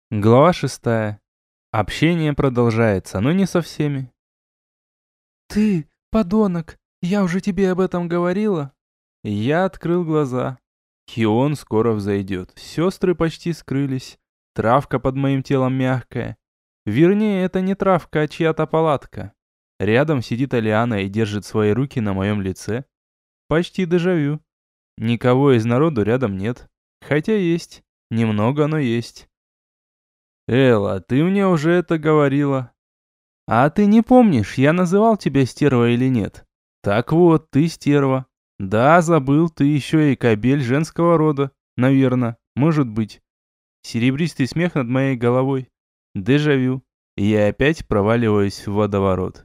Глава 6. Общение продолжается, но не со всеми. «Ты, подонок, я уже тебе об этом говорила?» Я открыл глаза. Хион скоро взойдет. Сестры почти скрылись. Травка под моим телом мягкая. Вернее, это не травка, а чья-то палатка. Рядом сидит Алиана и держит свои руки на моем лице. Почти дежавю. Никого из народу рядом нет. Хотя есть. Немного, но есть. Элла, ты мне уже это говорила. А ты не помнишь, я называл тебя стерва или нет? Так вот, ты стерва. Да, забыл, ты еще и кобель женского рода. Наверно, может быть. Серебристый смех над моей головой. Дежавю. И я опять проваливаюсь в водоворот.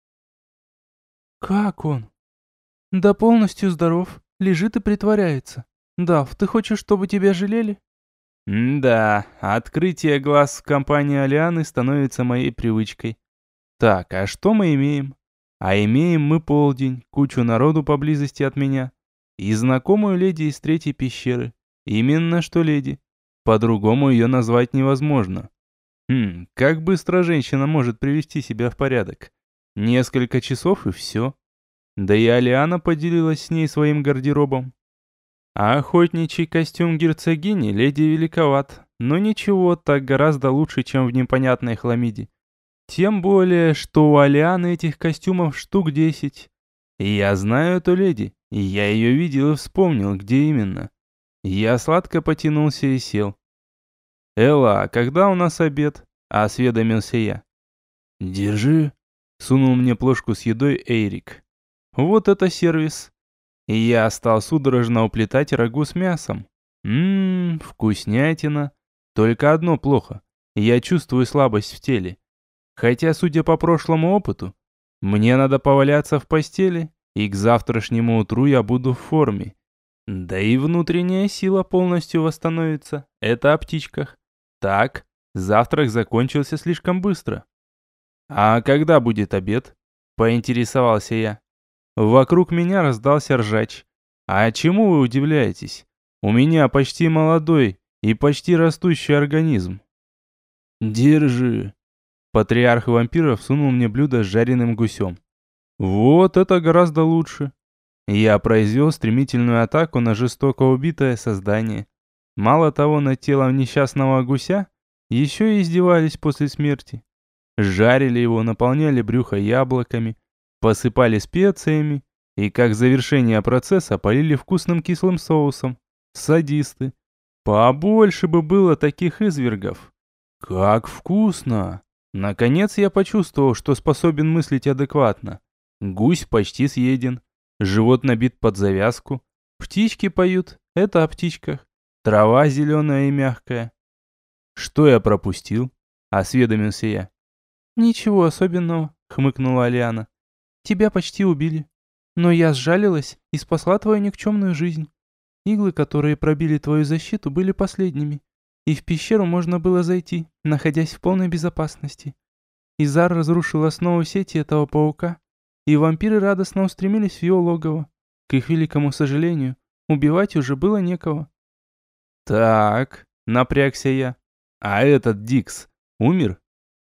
«Как он?» «Да полностью здоров, лежит и притворяется. Дав, ты хочешь, чтобы тебя жалели?» Да, открытие глаз в компании Алианы становится моей привычкой. Так, а что мы имеем? А имеем мы полдень, кучу народу поблизости от меня и знакомую леди из третьей пещеры. Именно что леди. По-другому ее назвать невозможно. Как быстро женщина может привести себя в порядок? Несколько часов и все. Да и Алиана поделилась с ней своим гардеробом. А охотничий костюм герцогини леди великоват. Но ничего, так гораздо лучше, чем в непонятной хламиде. Тем более, что у Алианы этих костюмов штук 10. И я знаю эту леди, и я ее видел и вспомнил, где именно. Я сладко потянулся и сел. «Элла, а когда у нас обед?» – осведомился я. «Держи», – сунул мне плошку с едой Эйрик. «Вот это сервис». И я стал судорожно уплетать рагу с мясом. Вкуснятина. Только одно плохо. Я чувствую слабость в теле. Хотя, судя по прошлому опыту, мне надо поваляться в постели, и к завтрашнему утру я буду в форме. Да и внутренняя сила полностью восстановится. Это о птичках. Так, завтрак закончился слишком быстро. А когда будет обед? Поинтересовался я. Вокруг меня раздался ржач. А чему вы удивляетесь? У меня почти молодой и почти растущий организм. Держи. Патриарх вампиров сунул мне блюдо с жареным гусем. Вот это гораздо лучше. Я произвел стремительную атаку на жестоко убитое создание. Мало того, над телом несчастного гуся еще и издевались после смерти. Жарили его, наполняли брюхо яблоками, посыпали специями и, как завершение процесса, полили вкусным кислым соусом. Садисты. Побольше бы было таких извергов. Как вкусно! Наконец я почувствовал, что способен мыслить адекватно. Гусь почти съеден. Живот набит под завязку. Птички поют. Это о птичках. Трава зеленая и мягкая. Что я пропустил? Осведомился я. «Ничего особенного», — хмыкнула Алиана. «Тебя почти убили. Но я сжалилась и спасла твою никчемную жизнь. Иглы, которые пробили твою защиту, были последними. И в пещеру можно было зайти, находясь в полной безопасности. Изар разрушил основу сети этого паука, и вампиры радостно устремились в его логово. К их великому сожалению, убивать уже было некого». Так, напрягся я. А этот Дикс умер?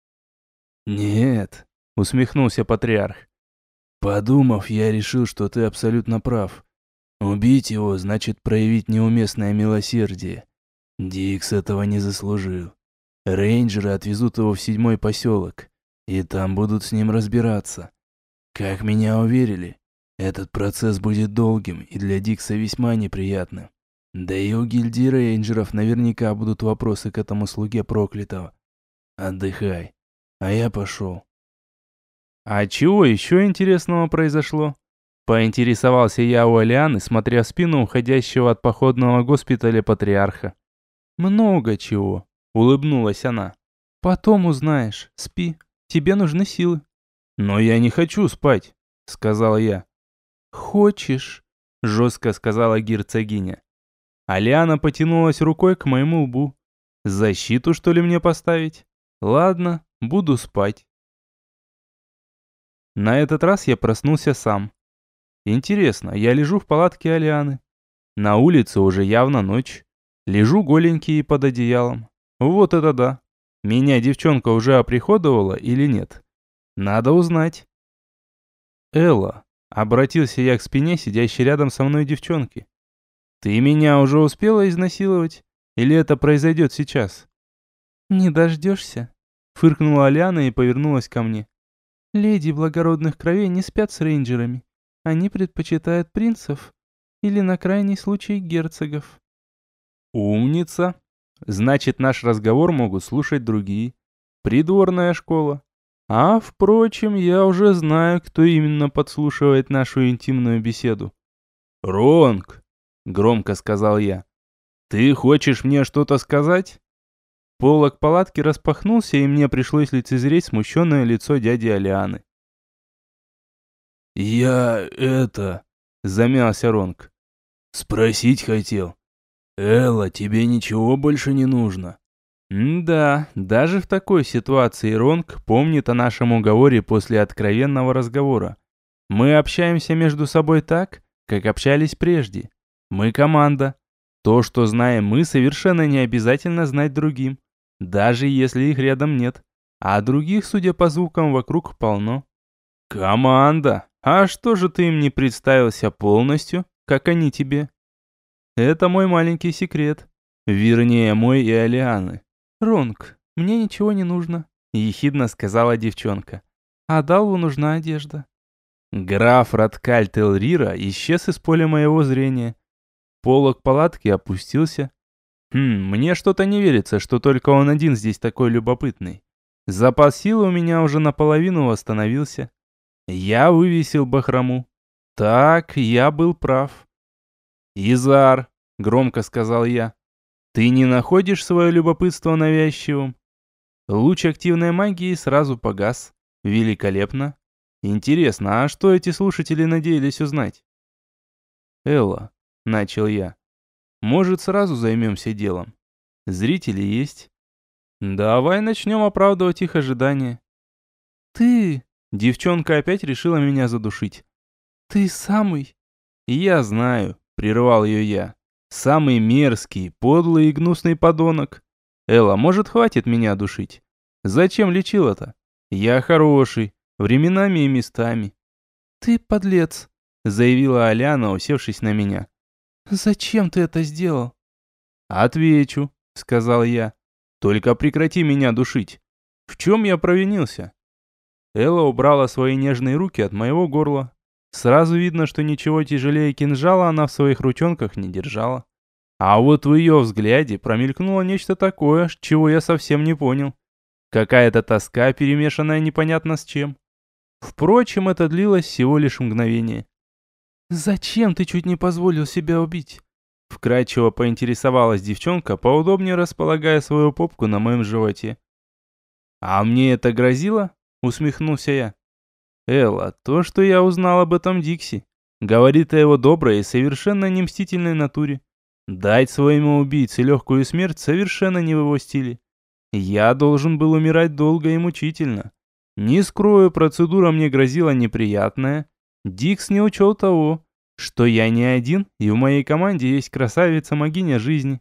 Нет, усмехнулся патриарх. Подумав, я решил, что ты абсолютно прав. Убить его значит проявить неуместное милосердие. Дикс этого не заслужил. Рейнджеры отвезут его в 7-й поселок, и там будут с ним разбираться. Как меня уверили, этот процесс будет долгим и для Дикса весьма неприятным. Да и у гильдии рейнджеров наверняка будут вопросы к этому слуге проклятого. Отдыхай, а я пошел. А чего еще интересного произошло? Поинтересовался я у Алианы, смотря в спину уходящего от походного госпиталя патриарха. «Много чего», — улыбнулась она. «Потом узнаешь. Спи. Тебе нужны силы». «Но я не хочу спать», — сказал я. «Хочешь», — жестко сказала герцогиня. Алиана потянулась рукой к моему лбу. «Защиту, что ли, мне поставить? Ладно, буду спать». На этот раз я проснулся сам. Интересно, я лежу в палатке Алианы. На улице уже явно ночь. Лежу голенький под одеялом. Вот это да. Меня девчонка уже оприходовала или нет? Надо узнать. Элла, обратился я к спине сидящей рядом со мной девчонки. Ты меня уже успела изнасиловать? Или это произойдет сейчас? «Не дождешься», — фыркнула Алиана и повернулась ко мне. «Леди благородных кровей не спят с рейнджерами. Они предпочитают принцев или, на крайний случай, герцогов». Умница. Значит, наш разговор могут слушать другие. Придворная школа. А, впрочем, я уже знаю, кто именно подслушивает нашу интимную беседу. «Ронг», — громко сказал я, — «ты хочешь мне что-то сказать?» Полог палатки распахнулся, и мне пришлось лицезреть смущенное лицо дяди Алианы. Замялся Ронг. «Спросить хотел. Элла, тебе ничего больше не нужно?» Да, даже в такой ситуации Ронг помнит о нашем уговоре после откровенного разговора. Мы общаемся между собой так, как общались прежде. Мы команда. То, что знаем мы, совершенно не обязательно знать другим, даже если их рядом нет. А других, судя по звукам, вокруг полно. Команда! А что же ты им не представился полностью, как они тебе? Это мой маленький секрет. Вернее, мой и Алианы. «Ронг, мне ничего не нужно», — ехидно сказала девчонка. «А Далву нужна одежда». Граф Раткаль Телрира исчез из поля моего зрения. Полог палатки опустился. Мне что-то не верится, что только он один здесь такой любопытный. Запас силы у меня уже наполовину восстановился. Я вывесил бахрому. Так, я был прав. «Изар», — громко сказал я, — «ты не находишь свое любопытство навязчивым?» Луч активной магии сразу погас. Великолепно. Интересно, а что эти слушатели надеялись узнать? «Элла», — начал я, — «может, сразу займемся делом? Зрители есть. Давай начнем оправдывать их ожидания». «Ты...» — девчонка опять решила меня задушить. «Ты самый...» «Я знаю», — прервал ее я, — «самый мерзкий, подлый и гнусный подонок. Элла, может, хватит меня душить? Зачем лечила-то? Я хороший, временами и местами». «Ты подлец», — заявила Аляна, усевшись на меня. «Зачем ты это сделал?» «Отвечу», — сказал я. «Только прекрати меня душить. В чем я провинился?» Элла убрала свои нежные руки от моего горла. Сразу видно, что ничего тяжелее кинжала она в своих ручонках не держала. А вот в ее взгляде промелькнуло нечто такое, чего я совсем не понял. Какая-то тоска, перемешанная непонятно с чем. Впрочем, это длилось всего лишь мгновение. «Зачем ты чуть не позволил себя убить?» Вкрадчиво поинтересовалась девчонка, поудобнее располагая свою попку на моем животе. «А мне это грозило?» — усмехнулся я. «Элла, то, что я узнал об этом Дикси, говорит о его доброй и совершенно не мстительной натуре. Дать своему убийце легкую смерть совершенно не в его стиле. Я должен был умирать долго и мучительно. Не скрою, процедура мне грозила неприятная. Дикс не учел того, что я не один, и в моей команде есть красавица-могиня жизни».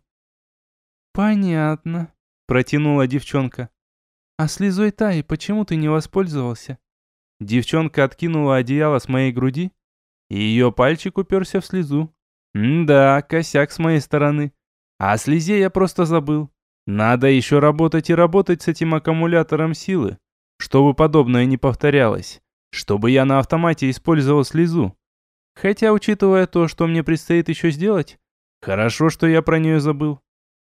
«Понятно», — протянула девчонка. «А слезой Таи почему ты не воспользовался?» Девчонка откинула одеяло с моей груди, и ее пальчик уперся в слезу. Да, косяк с моей стороны. А о слезе я просто забыл. Надо еще работать и работать с этим аккумулятором силы, чтобы подобное не повторялось, чтобы я на автомате использовал слезу. Хотя, учитывая то, что мне предстоит еще сделать, хорошо, что я про нее забыл.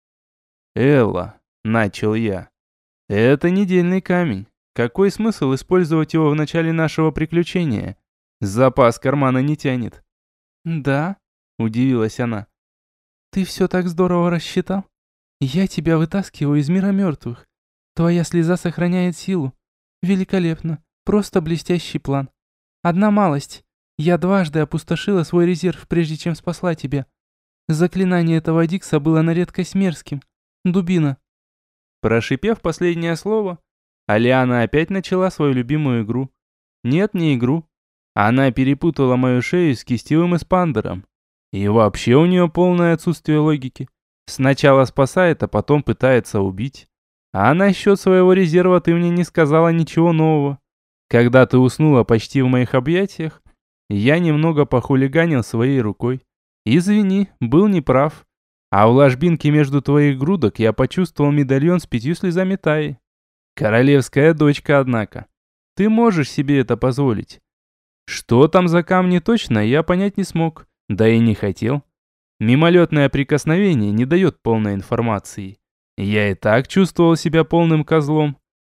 «Элла», — начал я, — «это недельный камень. Какой смысл использовать его в начале нашего приключения? Запас кармана не тянет». «Да?» — удивилась она. «Ты все так здорово рассчитал? Я тебя вытаскиваю из мира мертвых. Твоя слеза сохраняет силу. Великолепно. Просто блестящий план. Одна малость. Я дважды опустошила свой резерв, прежде чем спасла тебя. Заклинание этого Дикса было на редкость мерзким. Дубина». Прошипев последнее слово, Алиана опять начала свою любимую игру. Нет, не игру. Она перепутала мою шею с кистевым эспандером. И вообще у нее полное отсутствие логики. Сначала спасает, а потом пытается убить. А насчет своего резерва ты мне не сказала ничего нового. Когда ты уснула почти в моих объятиях, я немного похулиганил своей рукой. Извини, был неправ. А в ложбинке между твоих грудок я почувствовал медальон с 5 слезами Таи. Королевская дочка, однако. Ты можешь себе это позволить. Что там за камни точно, я понять не смог, да и не хотел. Мимолетное прикосновение не дает полной информации. Я и так чувствовал себя полным козлом.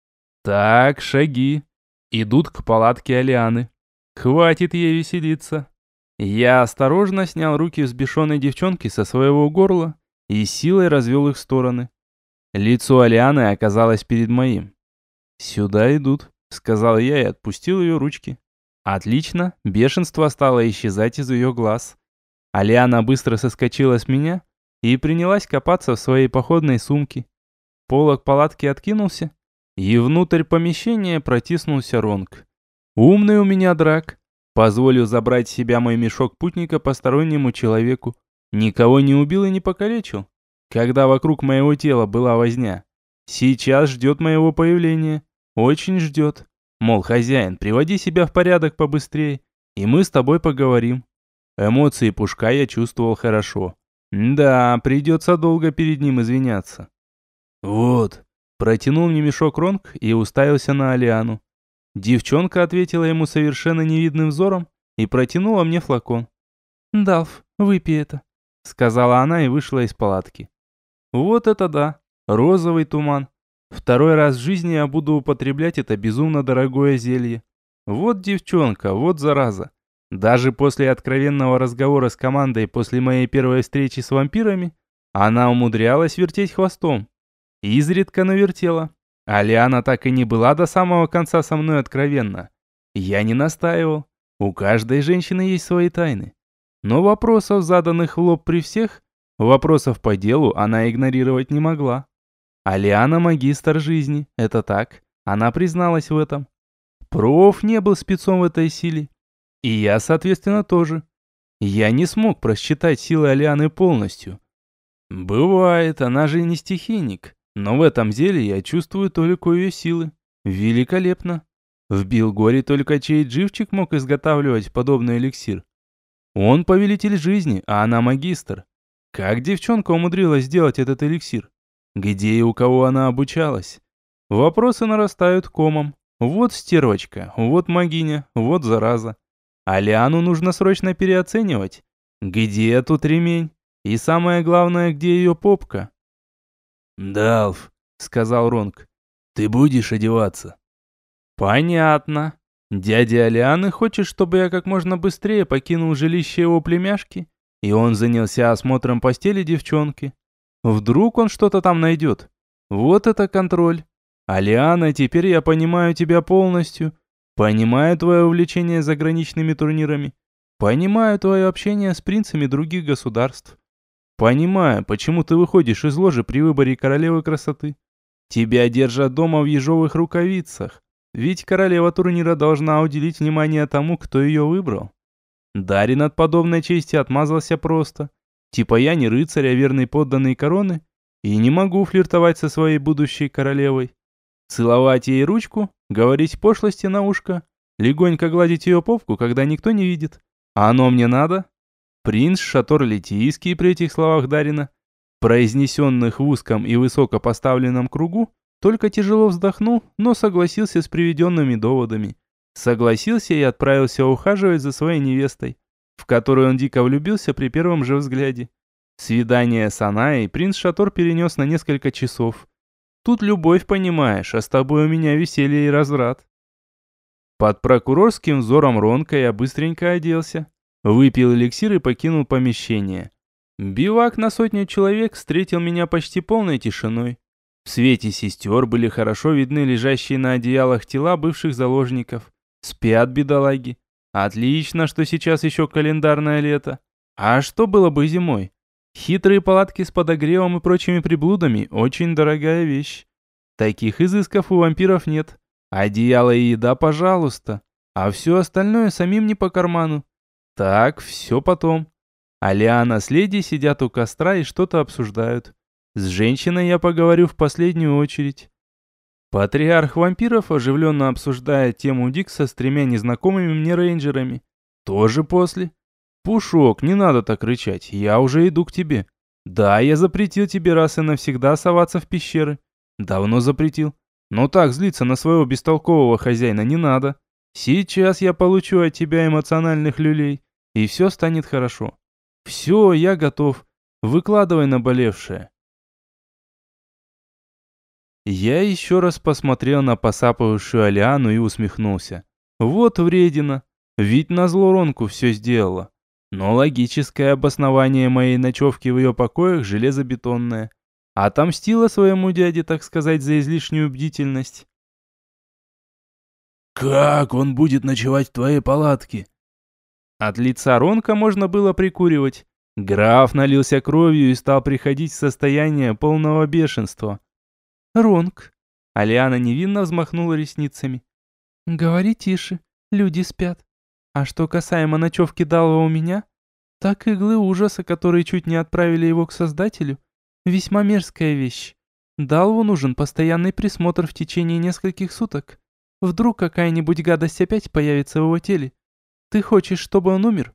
Так, шаги. Идут к палатке Алианы. Хватит ей веселиться. Я осторожно снял руки взбешенной девчонки со своего горла и силой развел их в стороны. Лицо Алианы оказалось перед моим. «Сюда идут», — сказал я и отпустил ее ручки. Отлично, бешенство стало исчезать из ее глаз. Алиана быстро соскочила с меня и принялась копаться в своей походной сумке. Полог палатки откинулся, и внутрь помещения протиснулся Ронг. «Умный у меня драк. Позволю забрать с себя мой мешок путника постороннему человеку. Никого не убил и не покалечил, когда вокруг моего тела была возня. Сейчас ждет моего появления. Очень ждет. Мол, хозяин, приводи себя в порядок побыстрее, и мы с тобой поговорим». Эмоции Пушка я чувствовал хорошо. Да, придется долго перед ним извиняться. «Вот», — протянул мне мешок Ронг и уставился на Алиану. Девчонка ответила ему совершенно невидным взором и протянула мне флакон. «Далф, выпей это», — сказала она и вышла из палатки. Вот это да, розовый туман. Второй раз в жизни я буду употреблять это безумно дорогое зелье. Вот девчонка, вот зараза. Даже после откровенного разговора с командой после моей первой встречи с вампирами, она умудрялась вертеть хвостом. Изредка навертела. А Лиана так и не была до самого конца со мной откровенна. Я не настаивал. У каждой женщины есть свои тайны. Но вопросов, заданных в лоб при всех, вопросов по делу она игнорировать не могла. А Лиана магистр жизни, это так. Она призналась в этом. Проф не был спецом в этой силе. И я, соответственно, тоже. Я не смог просчитать силы Алианы полностью. Бывает, она же не стихийник. Но в этом зелье я чувствую только ее силы. Великолепно. В Билгоре только чей живчик мог изготавливать подобный эликсир. Он повелитель жизни, а она магистр. Как девчонка умудрилась сделать этот эликсир? Где и у кого она обучалась? Вопросы нарастают комом. Вот стервочка, вот магиня, вот зараза. А Лиану нужно срочно переоценивать. Где тут ремень? И самое главное, где ее попка? «Далф», — сказал Ронг, — «ты будешь одеваться?» «Понятно. Дядя Алианы хочет, чтобы я как можно быстрее покинул жилище его племяшки, и он занялся осмотром постели девчонки. Вдруг он что-то там найдет? Вот это контроль. Алиана, теперь я понимаю тебя полностью. Понимаю твое увлечение заграничными турнирами. Понимаю твое общение с принцами других государств. Понимаю, почему ты выходишь из ложи при выборе королевы красоты. Тебя держат дома в ежовых рукавицах, ведь королева турнира должна уделить внимание тому, кто ее выбрал. Дарин от подобной чести отмазался просто. Типа я не рыцарь, а верный подданный короны, и не могу флиртовать со своей будущей королевой. Целовать ей ручку, говорить пошлости на ушко, легонько гладить ее попку, когда никто не видит. А оно мне надо? Принц Шатор-Литийский при этих словах Дарина, произнесенных в узком и высоко поставленном кругу, только тяжело вздохнул, но согласился с приведенными доводами. Согласился и отправился ухаживать за своей невестой, в которую он дико влюбился при первом же взгляде. Свидание с Анаей принц Шатор перенес на несколько часов. Тут любовь, понимаешь, а с тобой у меня веселье и разврат. Под прокурорским взором Ронка я быстренько оделся, выпил эликсир и покинул помещение. Бивак на 100 человек встретил меня почти полной тишиной. В свете сестер были хорошо видны лежащие на одеялах тела бывших заложников. Спят бедолаги. Отлично, что сейчас еще календарное лето. А что было бы зимой? Хитрые палатки с подогревом и прочими приблудами – очень дорогая вещь. Таких изысков у вампиров нет. Одеяло и еда, пожалуйста. А все остальное самим не по карману. Так, все потом. Алиана с леди сидят у костра и что-то обсуждают. С женщиной я поговорю в последнюю очередь. Патриарх вампиров оживленно обсуждает тему Дикса с тремя незнакомыми мне рейнджерами. Тоже после. Пушок, не надо так рычать, я уже иду к тебе. Да, я запретил тебе раз и навсегда соваться в пещеры. Давно запретил. Но так злиться на своего бестолкового хозяина не надо. Сейчас я получу от тебя эмоциональных люлей, и все станет хорошо. Все, я готов. Выкладывай наболевшее. Я еще раз посмотрел на посапывающую Алиану и усмехнулся. Вот вредина. Ведь назло Ронку все сделала. Но логическое обоснование моей ночевки в ее покоях железобетонное. Отомстила своему дяде, так сказать, за излишнюю бдительность. «Как он будет ночевать в твоей палатке?» От лица Ронка можно было прикуривать. Граф налился кровью и стал приходить в состояние полного бешенства. Ронк, Алиана невинно взмахнула ресницами. говори тише, люди спят. А что касаемо ночевки Далва у меня, так иглы ужаса, которые чуть не отправили его к Создателю, весьма мерзкая вещь. Далву нужен постоянный присмотр в течение нескольких суток. Вдруг какая-нибудь гадость опять появится в его теле. Ты хочешь, чтобы он умер?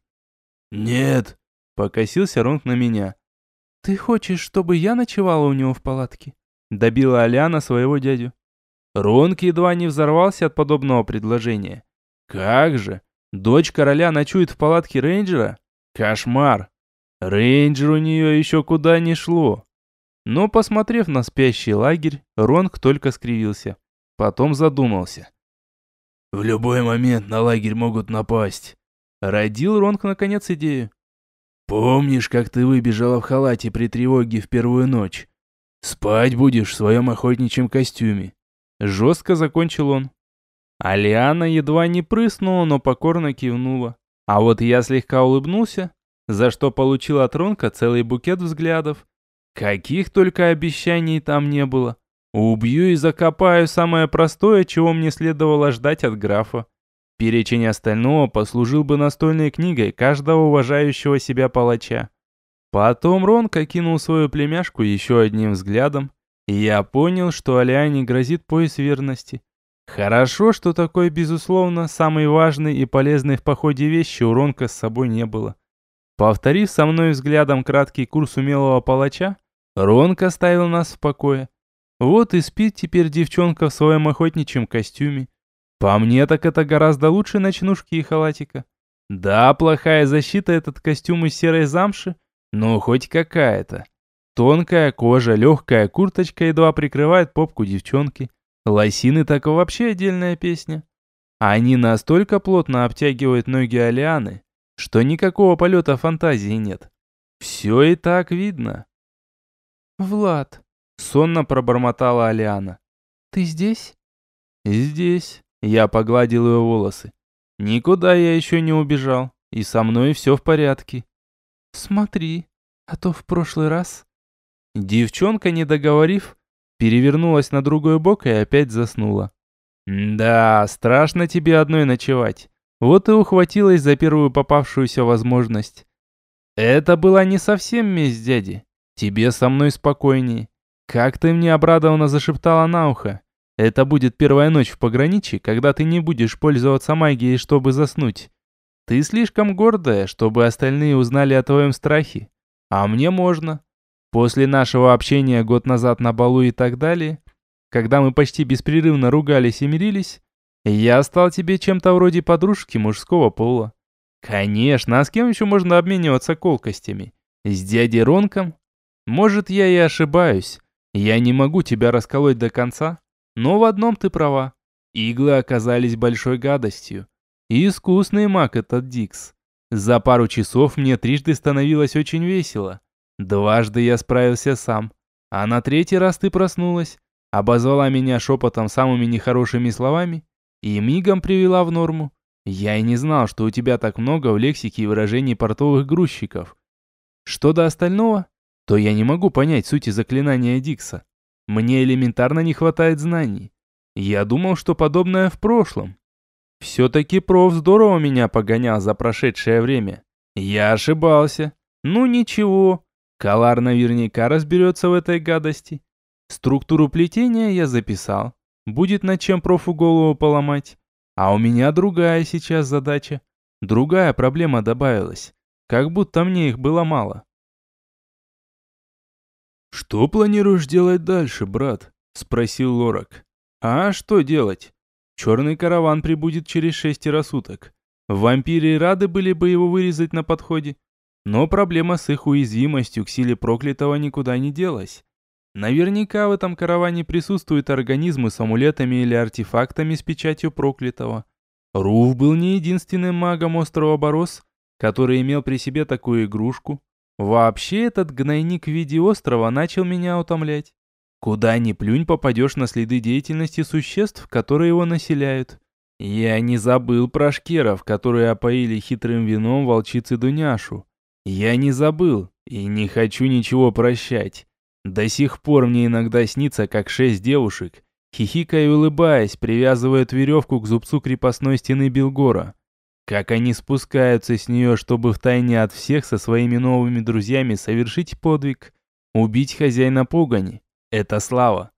«Нет», — покосился Ронк на меня. Ты хочешь, чтобы я ночевала у него в палатке? Добила Алиана своего дядю. Ронк едва не взорвался от подобного предложения. Как же? Дочь короля ночует в палатке рейнджера? Кошмар! Рейнджер у нее еще куда ни шло. Но, посмотрев на спящий лагерь, Ронк только скривился. Потом задумался. «В любой момент на лагерь могут напасть». Родил Ронк наконец идею. «Помнишь, как ты выбежала в халате при тревоге в первую ночь? Спать будешь в своем охотничьем костюме». Жестко закончил он. Алиана едва не прыснула, но покорно кивнула. А вот я слегка улыбнулся, за что получил от Ронка целый букет взглядов. Каких только обещаний там не было. Убью и закопаю самое простое, чего мне следовало ждать от графа. Перечень остального послужил бы настольной книгой каждого уважающего себя палача. Потом Ронк окинул свою племяшку еще одним взглядом, и я понял, что Алиане грозит пояс верности. Хорошо, что такой, безусловно, самый важный и полезный в походе вещи у Ронка с собой не было. Повторив со мной взглядом краткий курс умелого палача, Ронк оставил нас в покое. Вот и спит теперь девчонка в своем охотничьем костюме. По мне так это гораздо лучше ночнушки и халатика. Да, плохая защита этот костюм из серой замши, но хоть какая-то. Тонкая кожа, легкая курточка едва прикрывает попку девчонки. Лосины так вообще отдельная песня. Они настолько плотно обтягивают ноги Алианы, что никакого полета фантазии нет. Все и так видно. Влад, Сонно пробормотала Алиана. ты здесь? Здесь. Я погладил ее волосы. Никуда я еще не убежал, и со мной все в порядке. Смотри, а то в прошлый раз... Девчонка, не договорив, перевернулась на другой бок и опять заснула. Да, страшно тебе одной ночевать. Вот и ухватилась за первую попавшуюся возможность. Это была не совсем месть, дяди. Тебе со мной спокойнее. Как ты мне обрадованно зашептала на ухо. Это будет первая ночь в пограничье, когда ты не будешь пользоваться магией, чтобы заснуть. Ты слишком гордая, чтобы остальные узнали о твоем страхе. А мне можно. После нашего общения год назад на балу и так далее, когда мы почти беспрерывно ругались и мирились, я стал тебе чем-то вроде подружки мужского пола. Конечно, а с кем еще можно обмениваться колкостями? С дядей Ронком? Может, я и ошибаюсь. Я не могу тебя расколоть до конца, но в одном ты права. Иглы оказались большой гадостью. И искусный маг этот Дикс. За пару часов мне трижды становилось очень весело. Дважды я справился сам. А на третий раз ты проснулась, обозвала меня шепотом самыми нехорошими словами и мигом привела в норму. Я и не знал, что у тебя так много в лексике и выражений портовых грузчиков. Что до остального, то я не могу понять сути заклинания Дикса. Мне элементарно не хватает знаний. Я думал, что подобное в прошлом. Все-таки проф здорово меня погонял за прошедшее время. Я ошибался. Ну ничего. Калар наверняка разберется в этой гадости. Структуру плетения я записал. Будет над чем профу голову поломать. А у меня другая сейчас задача. Другая проблема добавилась. Как будто мне их было мало. «Что планируешь делать дальше, брат?» – спросил Лорак. А что делать? Черный караван прибудет через 6 суток. Вампиры рады были бы его вырезать на подходе. Но проблема с их уязвимостью к силе проклятого никуда не делась. Наверняка в этом караване присутствуют организмы с амулетами или артефактами с печатью проклятого. Руф был не единственным магом острова Борос, который имел при себе такую игрушку. Вообще этот гнойник в виде острова начал меня утомлять. Куда ни плюнь, попадешь на следы деятельности существ, которые его населяют. Я не забыл про шкеров, которые опоили хитрым вином волчицы Дуняшу. Я не забыл и не хочу ничего прощать. До сих пор мне иногда снится, как 6 девушек, хихикая и улыбаясь, привязывают веревку к зубцу крепостной стены Белгора. Как они спускаются с нее, чтобы втайне от всех со своими новыми друзьями совершить подвиг, убить хозяина погони. Это слава.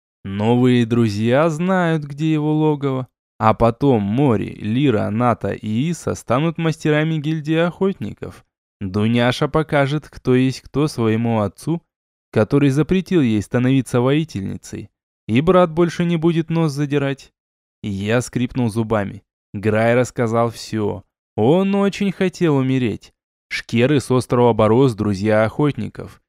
Новые друзья знают, где его логово. А потом Мори, Лира, Ната и Иса станут мастерами гильдии охотников. Дуняша покажет, кто есть кто своему отцу, который запретил ей становиться воительницей. И брат больше не будет нос задирать. Я скрипнул зубами. Грай рассказал все. Он очень хотел умереть. Шкеры с острова Борос, друзья охотников.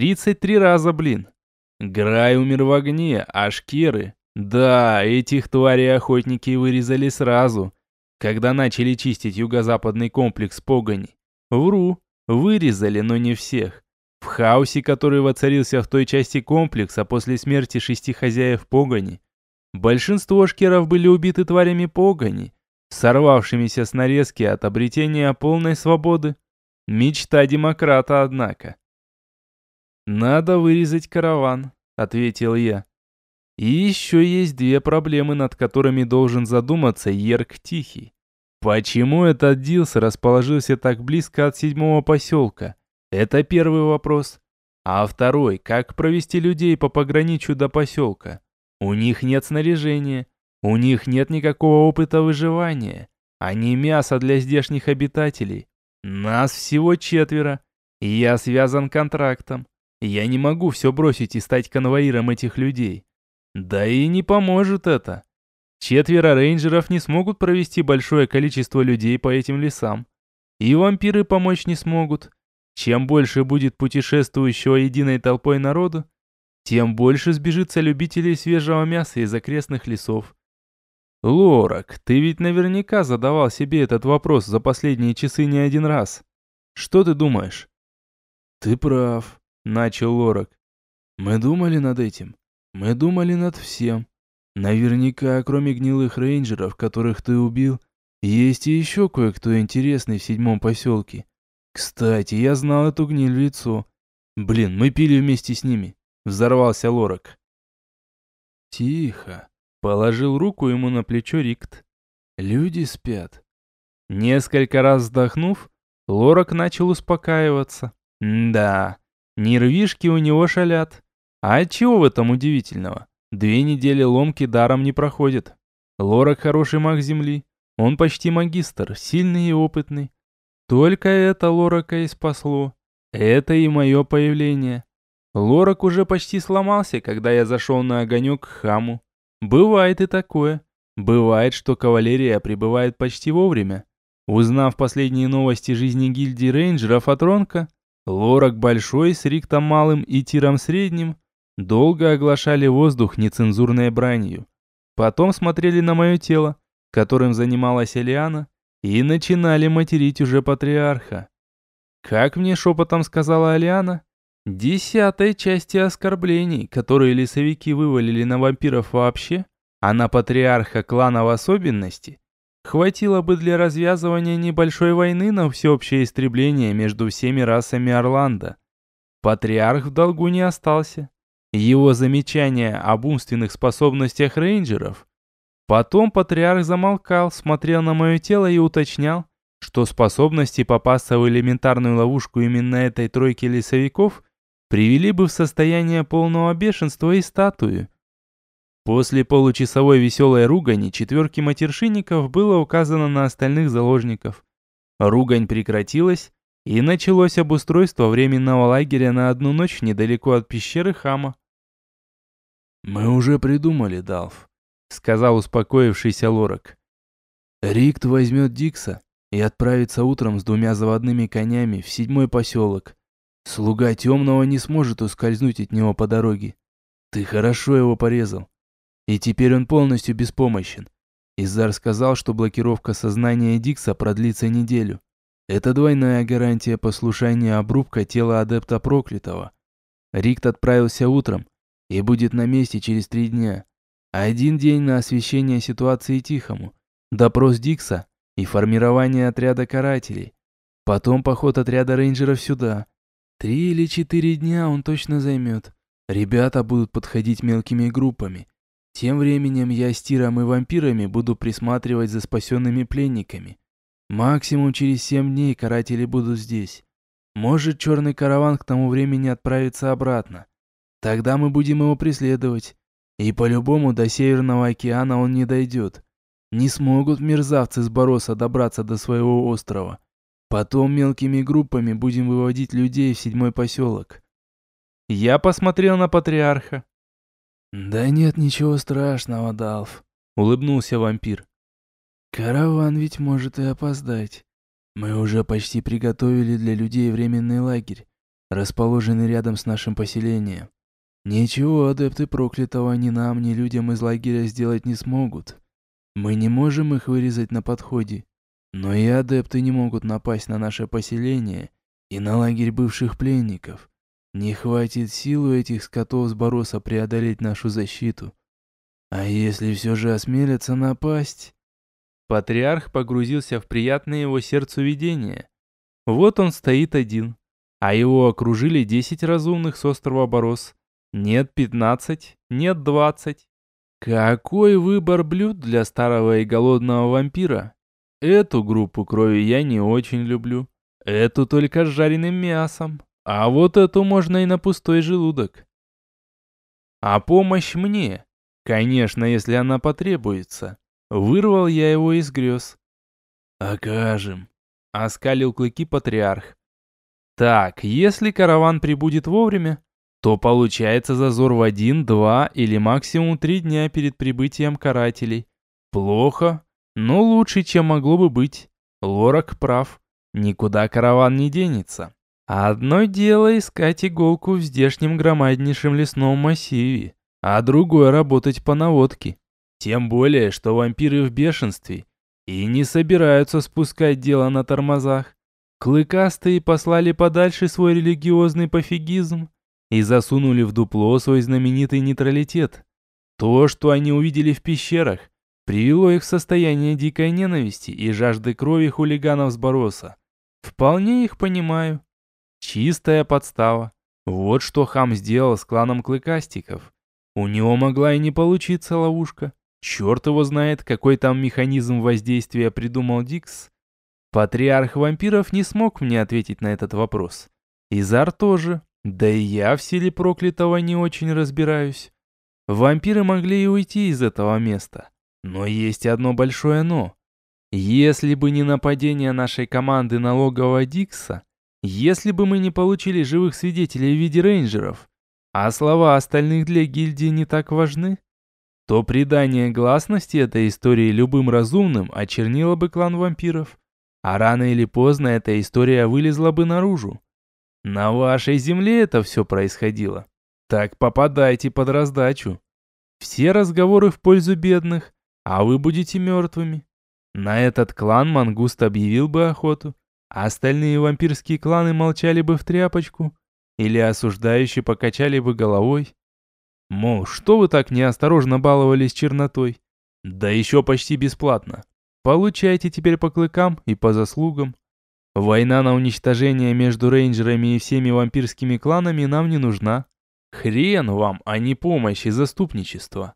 33 раза, блин. Грай умер в огне, а шкеры... Да, этих тварей охотники вырезали сразу, когда начали чистить юго-западный комплекс погони. Вру, вырезали, но не всех. В хаосе, который воцарился в той части комплекса после смерти 6 хозяев погони, большинство шкеров были убиты тварями погони, сорвавшимися с нарезки от обретения полной свободы. Мечта демократа, однако. «Надо вырезать караван», — ответил я. «И еще есть 2 проблемы, над которыми должен задуматься Ерк Тихий. Почему этот Дилс расположился так близко от 7-го поселка? Это первый вопрос. А второй, как провести людей по пограничью до поселка? У них нет снаряжения, у них нет никакого опыта выживания. Они мясо для здешних обитателей. Нас всего 4, и я связан контрактом. Я не могу все бросить и стать конвоиром этих людей. Да и не поможет это. 4 рейнджеров не смогут провести большое количество людей по этим лесам. И вампиры помочь не смогут. Чем больше будет путешествующего единой толпой народу, тем больше сбежится любителей свежего мяса из окрестных лесов. Лорак, ты ведь наверняка задавал себе этот вопрос за последние часы не один раз. Что ты думаешь? «Ты прав», — начал Лорак. «Мы думали над этим. Мы думали над всем. Наверняка, кроме гнилых рейнджеров, которых ты убил, есть и еще кое-кто интересный в 7-м поселке. Кстати, я знал эту гниль в лицо. Блин, мы пили вместе с ними». Взорвался Лорак. «Тихо», — положил руку ему на плечо Рикт. «Люди спят». Несколько раз вздохнув, Лорак начал успокаиваться. Да, нервишки у него шалят. А чего в этом удивительного? 2 недели ломки даром не проходят. Лорак хороший маг земли. Он почти магистр, сильный и опытный. Только это Лорака и спасло. Это и мое появление. Лорак уже почти сломался, когда я зашел на огонек к хаму. Бывает и такое. Бывает, что кавалерия прибывает почти вовремя. Узнав последние новости жизни гильдии рейнджеров от Ронка, Лорак Большой с Риктом Малым и Тиром Средним долго оглашали воздух нецензурной бранью. Потом смотрели на мое тело, которым занималась Элиана, и начинали материть уже патриарха. Как мне шепотом сказала Алиана, 10-й части оскорблений, которые лесовики вывалили на вампиров вообще, а на патриарха клана в особенности, хватило бы для развязывания небольшой войны на всеобщее истребление между всеми расами Орландо. Патриарх в долгу не остался. Его замечания об умственных способностях рейнджеров. Потом патриарх замолкал, смотрел на мое тело и уточнял, что способности попасться в элементарную ловушку именно этой тройки лесовиков привели бы в состояние полного бешенства и статую. После получасовой веселой ругани четверки матершинников было указано на остальных заложников. Ругань прекратилась, и началось обустройство временного лагеря на одну ночь недалеко от пещеры Хама. «Мы уже придумали, Далф», — сказал успокоившийся Лорак. «Рикт возьмет Дикса и отправится утром с 2 заводными конями в 7-й поселок. Слуга Темного не сможет ускользнуть от него по дороге. Ты хорошо его порезал. И теперь он полностью беспомощен. Изар сказал, что блокировка сознания Дикса продлится неделю. Это двойная гарантия послушания обрубка тела адепта проклятого. Рикт отправился утром и будет на месте через 3 дня. 1 день на освещение ситуации Тихому, допрос Дикса и формирование отряда карателей. Потом поход отряда рейнджеров сюда. 3 или 4 дня он точно займет. Ребята будут подходить мелкими группами. Тем временем я с Тиром и вампирами буду присматривать за спасенными пленниками. Максимум через 7 дней каратели будут здесь. Может, черный караван к тому времени отправится обратно. Тогда мы будем его преследовать. И по-любому до Северного океана он не дойдет. Не смогут мерзавцы с Бороса добраться до своего острова. Потом мелкими группами будем выводить людей в 7-й поселок. Я посмотрел на патриарха. «Да нет ничего страшного, Далф», — улыбнулся вампир. «Караван ведь может и опоздать. Мы уже почти приготовили для людей временный лагерь, расположенный рядом с нашим поселением. Ничего адепты проклятого ни нам, ни людям из лагеря сделать не смогут. Мы не можем их вырезать на подходе, но и адепты не могут напасть на наше поселение и на лагерь бывших пленников. Не хватит сил у этих скотов с Бороса преодолеть нашу защиту. А если все же осмелятся напасть...» Патриарх погрузился в приятное его сердцу видение. Вот он стоит один, а его окружили 10 разумных с острова Борос. Нет 15, нет 20. Какой выбор блюд для старого и голодного вампира? Эту группу крови я не очень люблю. Эту только с жареным мясом. А вот эту можно и на пустой желудок. А помощь мне? Конечно, если она потребуется. Вырвал я его из грез. «Окажем», — оскалил клыки патриарх. Так, если караван прибудет вовремя, то получается зазор в 1, 2 или максимум 3 дня перед прибытием карателей. Плохо, но лучше, чем могло бы быть. Лорак прав, никуда караван не денется. Одно дело искать иголку в здешнем громаднейшем лесном массиве, а другое работать по наводке. Тем более, что вампиры в бешенстве и не собираются спускать дело на тормозах. Клыкастые послали подальше свой религиозный пофигизм и засунули в дупло свой знаменитый нейтралитет. То, что они увидели в пещерах, привело их в состояние дикой ненависти и жажды крови хулиганов с Бороса. Вполне их понимаю. Чистая подстава. Вот что Хам сделал с кланом клыкастиков. У него могла и не получиться ловушка. Черт его знает, какой там механизм воздействия придумал Дикс. Патриарх вампиров не смог мне ответить на этот вопрос. Изар тоже. Да и я в силе проклятого не очень разбираюсь. Вампиры могли и уйти из этого места. Но есть одно большое «но». Если бы не нападение нашей команды на логово Дикса, если бы мы не получили живых свидетелей в виде рейнджеров, а слова остальных для гильдии не так важны, то придание гласности этой истории любым разумным очернило бы клан вампиров, а рано или поздно эта история вылезла бы наружу. На вашей земле это все происходило. Так попадайте под раздачу. Все разговоры в пользу бедных, а вы будете мертвыми. На этот клан Мангуст объявил бы охоту, а остальные вампирские кланы молчали бы в тряпочку или осуждающе покачали бы головой. Мол, что вы так неосторожно баловались чернотой? Да еще почти бесплатно. Получайте теперь по клыкам и по заслугам. Война на уничтожение между рейнджерами и всеми вампирскими кланами нам не нужна. Хрен вам, а не помощь и заступничество.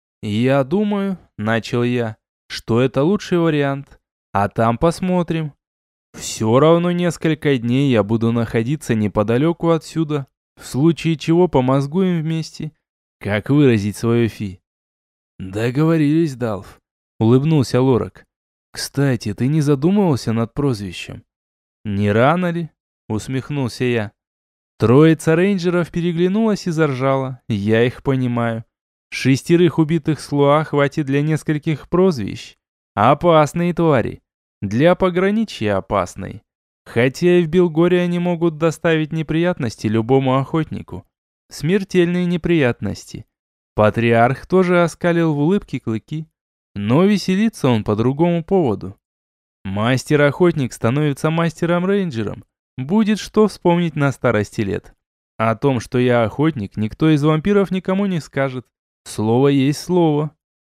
Я думаю, начал я, что это лучший вариант. А там посмотрим. Все равно несколько дней я буду находиться неподалеку отсюда, в случае чего помозгуем вместе. Как выразить свое фи? Договорились, Далф, Улыбнулся Лорак. кстати, ты не задумывался над прозвищем? Не рано ли? Усмехнулся я. Троица рейнджеров переглянулась и заржала. Я их понимаю. 6 убитых Слуа хватит для нескольких прозвищ. Опасные твари. Для пограничья опасные. Хотя и в Белгоре они могут доставить неприятности любому охотнику. Смертельные неприятности. Патриарх тоже оскалил в улыбке клыки. Но веселится он по другому поводу. Мастер-охотник становится мастером-рейнджером. Будет что вспомнить на старости лет. О том, что я охотник, никто из вампиров никому не скажет. Слово есть слово.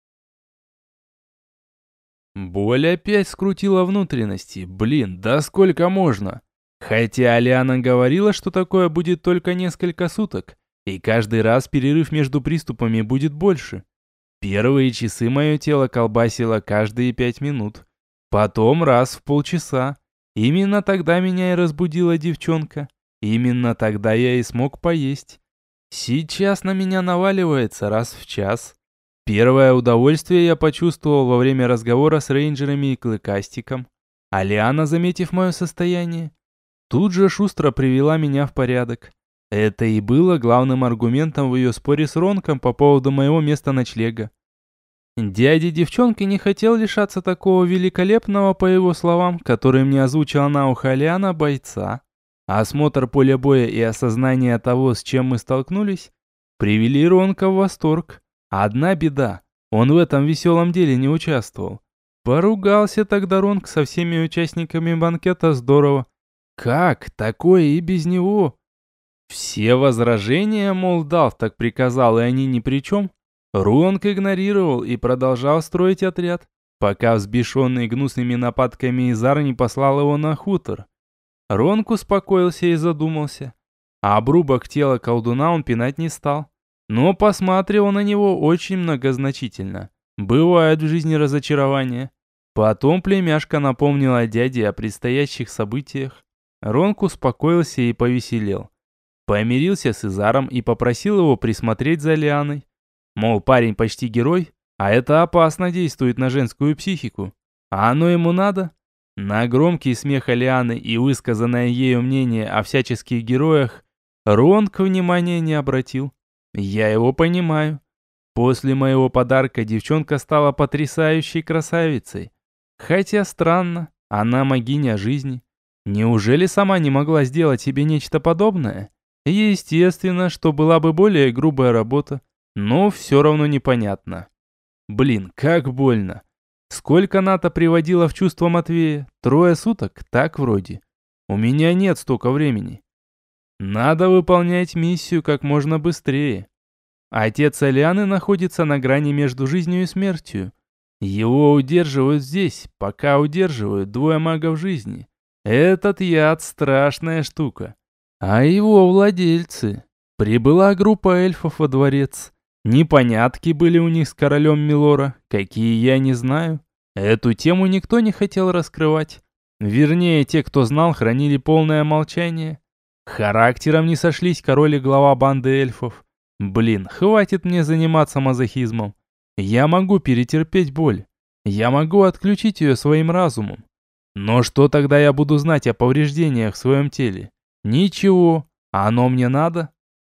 Боль опять скрутила внутренности. Блин, да сколько можно? Хотя Алиана говорила, что такое будет только несколько суток, и каждый раз перерыв между приступами будет больше. Первые часы мое тело колбасило каждые 5 минут. Потом раз в полчаса. Именно тогда меня и разбудила девчонка. Именно тогда я и смог поесть. Сейчас на меня наваливается раз в час. Первое удовольствие я почувствовал во время разговора с рейнджерами и клыкастиком. Алиана, заметив мое состояние, тут же шустро привела меня в порядок. Это и было главным аргументом в ее споре с Ронком по поводу моего места ночлега. Дядя девчонки не хотел лишаться такого великолепного, по его словам, который мне озвучила на ухо Алиана, бойца. Осмотр поля боя и осознание того, с чем мы столкнулись, привели Ронка в восторг. Одна беда, он в этом веселом деле не участвовал. Поругался тогда Ронк со всеми участниками банкета здорово. Как? Такое и без него. Все возражения, мол, Далф так приказал, и они ни при чем, Ронк игнорировал и продолжал строить отряд, пока взбешенный гнусными нападками Изар не послал его на хутор. Ронк успокоился и задумался. А обрубок тела колдуна он пинать не стал, но посматривал на него очень многозначительно. Бывают в жизни разочарования. Потом племяшка напомнила дяде о предстоящих событиях. Ронк успокоился и повеселел. Помирился с Изаром и попросил его присмотреть за Лианой. Мол, парень почти герой, а это опасно действует на женскую психику. А оно ему надо? На громкий смех Алианы и высказанное ею мнение о всяческих героях Ронк внимания не обратил. Я его понимаю. После моего подарка девчонка стала потрясающей красавицей. Хотя странно, она магиня жизни. Неужели сама не могла сделать себе нечто подобное? Естественно, что была бы более грубая работа, но все равно непонятно. Блин, как больно. Сколько Ната приводила в чувство Матвея? 3 суток? Так вроде. У меня нет столько времени. Надо выполнять миссию как можно быстрее. Отец Алианы находится на грани между жизнью и смертью. Его удерживают здесь, пока удерживают 2 магов жизни. Этот яд страшная штука. А его владельцы. Прибыла группа эльфов во дворец. Непонятки были у них с королем Милора, какие я не знаю. Эту тему никто не хотел раскрывать. Вернее, те, кто знал, хранили полное молчание. Характером не сошлись король и глава банды эльфов. Блин, хватит мне заниматься мазохизмом. Я могу перетерпеть боль. Я могу отключить ее своим разумом. Но что тогда я буду знать о повреждениях в своем теле? Ничего. А оно мне надо?